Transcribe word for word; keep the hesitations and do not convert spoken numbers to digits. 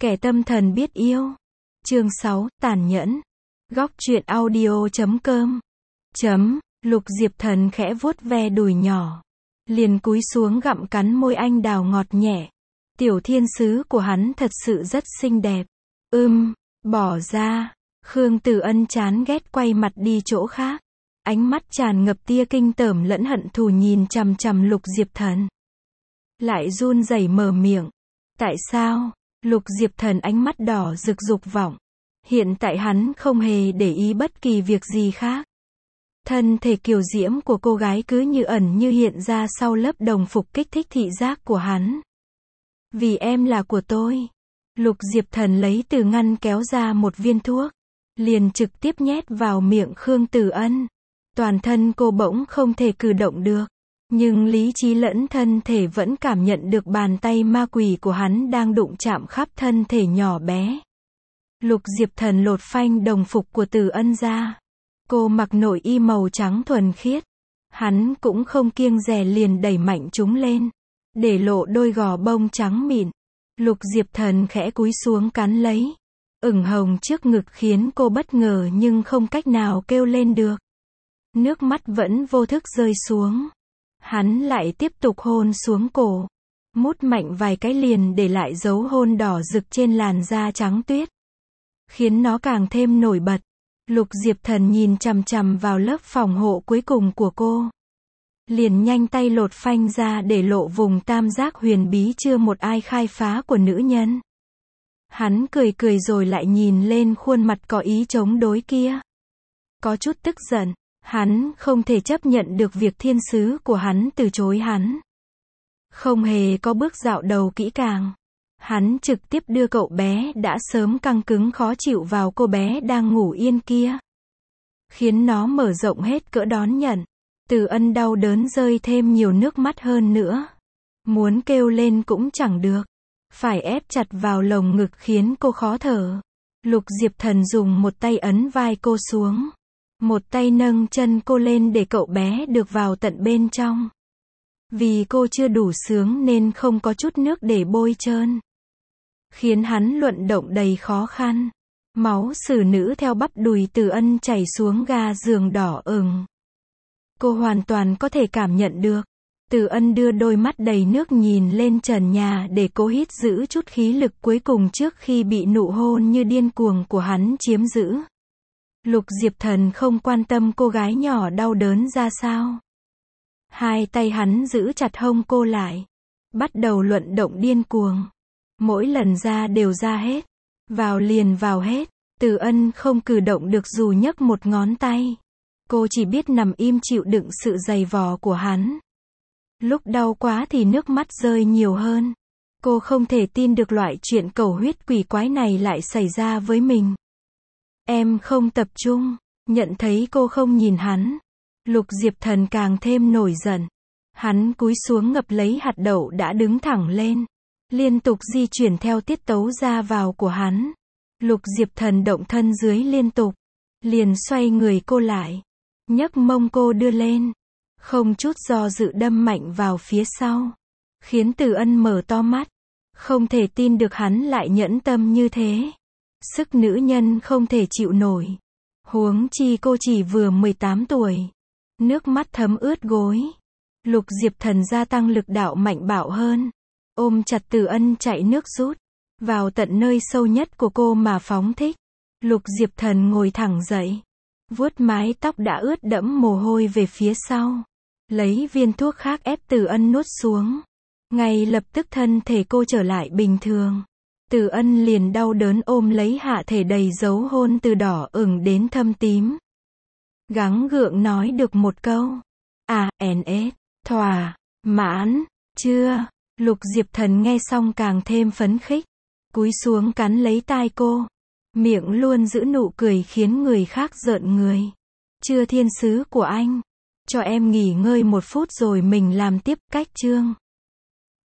Kẻ tâm thần biết yêu. Chương sáu, tàn nhẫn. Góc truyện audio chấm com. Chấm, Lục Diệp Thần khẽ vuốt ve đùi nhỏ. Liền cúi xuống gặm cắn môi anh đào ngọt nhẹ. Tiểu thiên sứ của hắn thật sự rất xinh đẹp. Ưm, bỏ ra. Khương Tử Ân chán ghét quay mặt đi chỗ khác. Ánh mắt tràn ngập tia kinh tởm lẫn hận thù nhìn chằm chằm Lục Diệp Thần. Lại run rẩy mở miệng. Tại sao? Lục Diệp Thần ánh mắt đỏ rực dục vọng. Hiện tại hắn không hề để ý bất kỳ việc gì khác. Thân thể kiều diễm của cô gái cứ như ẩn như hiện ra sau lớp đồng phục kích thích thị giác của hắn. Vì em là của tôi. Lục Diệp Thần lấy từ ngăn kéo ra một viên thuốc. Liền trực tiếp nhét vào miệng Khương Tử Ân. Toàn thân cô bỗng không thể cử động được. Nhưng lý trí lẫn thân thể vẫn cảm nhận được bàn tay ma quỷ của hắn đang đụng chạm khắp thân thể nhỏ bé. Lục Diệp Thần lột phanh đồng phục của Tử Ân ra. Cô mặc nội y màu trắng thuần khiết. Hắn cũng không kiêng dè liền đẩy mạnh chúng lên. Để lộ đôi gò bông trắng mịn. Lục Diệp Thần khẽ cúi xuống cắn lấy. Ửng hồng trước ngực khiến cô bất ngờ nhưng không cách nào kêu lên được. Nước mắt vẫn vô thức rơi xuống. Hắn lại tiếp tục hôn xuống cổ. Mút mạnh vài cái liền để lại dấu hôn đỏ rực trên làn da trắng tuyết. Khiến nó càng thêm nổi bật. Lục Diệp Thần nhìn chằm chằm vào lớp phòng hộ cuối cùng của cô. Liền nhanh tay lột phanh ra để lộ vùng tam giác huyền bí chưa một ai khai phá của nữ nhân. Hắn cười cười rồi lại nhìn lên khuôn mặt có ý chống đối kia. Có chút tức giận. Hắn không thể chấp nhận được việc thiên sứ của hắn từ chối hắn. Không hề có bước dạo đầu kỹ càng. Hắn trực tiếp đưa cậu bé đã sớm căng cứng khó chịu vào cô bé đang ngủ yên kia. Khiến nó mở rộng hết cỡ đón nhận. Tử Ân đau đớn rơi thêm nhiều nước mắt hơn nữa. Muốn kêu lên cũng chẳng được. Phải ép chặt vào lồng ngực khiến cô khó thở. Lục Diệp Thần dùng một tay ấn vai cô xuống. Một tay nâng chân cô lên để cậu bé được vào tận bên trong. Vì cô chưa đủ sướng nên không có chút nước để bôi trơn. Khiến hắn luận động đầy khó khăn. Máu xử nữ theo bắp đùi Tử Ân chảy xuống ga giường đỏ ửng. Cô hoàn toàn có thể cảm nhận được. Tử Ân đưa đôi mắt đầy nước nhìn lên trần nhà để cố hít giữ chút khí lực cuối cùng trước khi bị nụ hôn như điên cuồng của hắn chiếm giữ. Lục Diệp Thần không quan tâm cô gái nhỏ đau đớn ra sao. Hai tay hắn giữ chặt hông cô lại. Bắt đầu luận động điên cuồng. Mỗi lần ra đều ra hết. Vào liền vào hết. Tử Ân không cử động được dù nhấc một ngón tay. Cô chỉ biết nằm im chịu đựng sự giày vò của hắn. Lúc đau quá thì nước mắt rơi nhiều hơn. Cô không thể tin được loại chuyện cầu huyết quỷ quái này lại xảy ra với mình. Em không tập trung. Nhận thấy cô không nhìn hắn. Lục Diệp Thần càng thêm nổi giận. Hắn cúi xuống ngập lấy hạt đậu đã đứng thẳng lên. Liên tục di chuyển theo tiết tấu ra vào của hắn. Lục Diệp Thần động thân dưới liên tục. Liền xoay người cô lại. Nhấc mông cô đưa lên. Không chút do dự đâm mạnh vào phía sau. Khiến Tử Ân mở to mắt. Không thể tin được hắn lại nhẫn tâm như thế. Sức nữ nhân không thể chịu nổi. Huống chi cô chỉ vừa mười tám tuổi. Nước mắt thấm ướt gối. Lục Diệp Thần gia tăng lực đạo mạnh bạo hơn. Ôm chặt Tử Ân chạy nước rút. Vào tận nơi sâu nhất của cô mà phóng thích. Lục Diệp Thần ngồi thẳng dậy. Vuốt mái tóc đã ướt đẫm mồ hôi về phía sau. Lấy viên thuốc khác ép Tử Ân nuốt xuống. Ngay lập tức thân thể cô trở lại bình thường. Tử Ân liền đau đớn ôm lấy hạ thể đầy dấu hôn từ đỏ ửng đến thâm tím. Gắng gượng nói được một câu. À, en ết, thỏa, mãn, chưa. Lục Diệp Thần nghe xong càng thêm phấn khích. Cúi xuống cắn lấy tai cô. Miệng luôn giữ nụ cười khiến người khác rợn người. Chưa thiên sứ của anh. Cho em nghỉ ngơi một phút rồi mình làm tiếp cách chương.